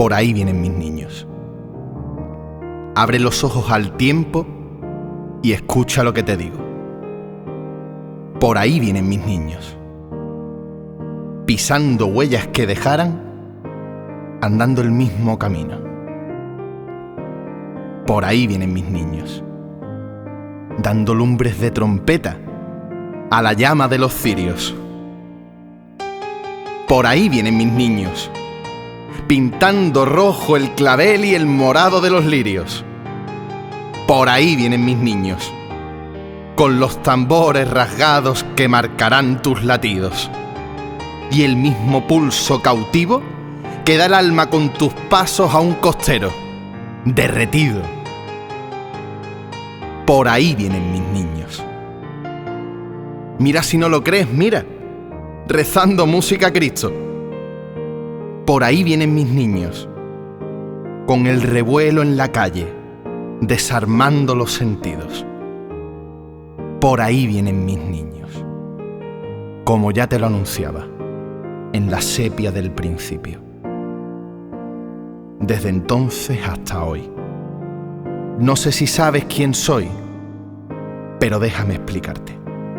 Por ahí vienen mis niños. Abre los ojos al tiempo y escucha lo que te digo. Por ahí vienen mis niños. Pisando huellas que dejaran, andando el mismo camino. Por ahí vienen mis niños. Dando lumbres de trompeta a la llama de los cirios. Por ahí vienen mis niños, pintando rojo el clavel y el morado de los lirios. Por ahí vienen mis niños, con los tambores rasgados que marcarán tus latidos, y el mismo pulso cautivo que da el alma con tus pasos a un costero, derretido. Por ahí vienen mis niños. Mira si no lo crees, mira, rezando música a Cristo. Por ahí vienen mis niños, con el revuelo en la calle, desarmando los sentidos. Por ahí vienen mis niños, como ya te lo anunciaba, en la sepia del principio. Desde entonces hasta hoy. No sé si sabes quién soy, pero déjame explicarte.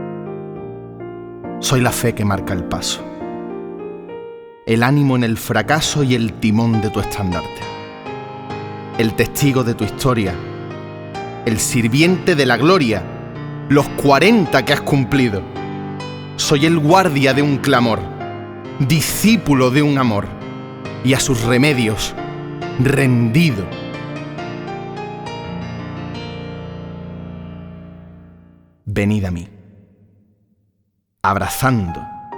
Soy la fe que marca el paso, el ánimo en el fracaso y el timón de tu estandarte, el testigo de tu historia, el sirviente de la gloria, los 40 que has cumplido. Soy el guardia de un clamor, discípulo de un amor, y a sus remedios, rendido. Venid a mí, abrazando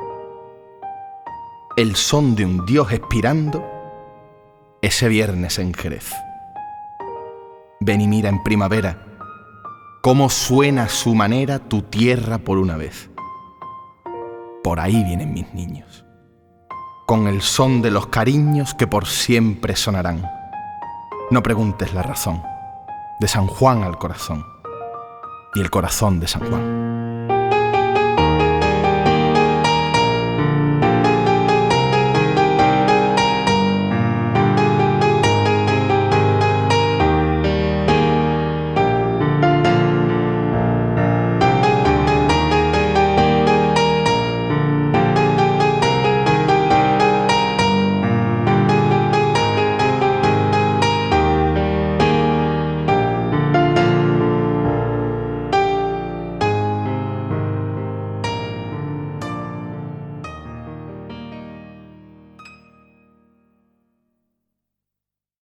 el son de un Dios expirando ese viernes en Jerez. Ven y mira en primavera cómo suena a su manera tu tierra por una vez. Por ahí vienen mis niños, con el son de los cariños que por siempre sonarán. No preguntes la razón, de San Juan al corazón, y el corazón de San Juan.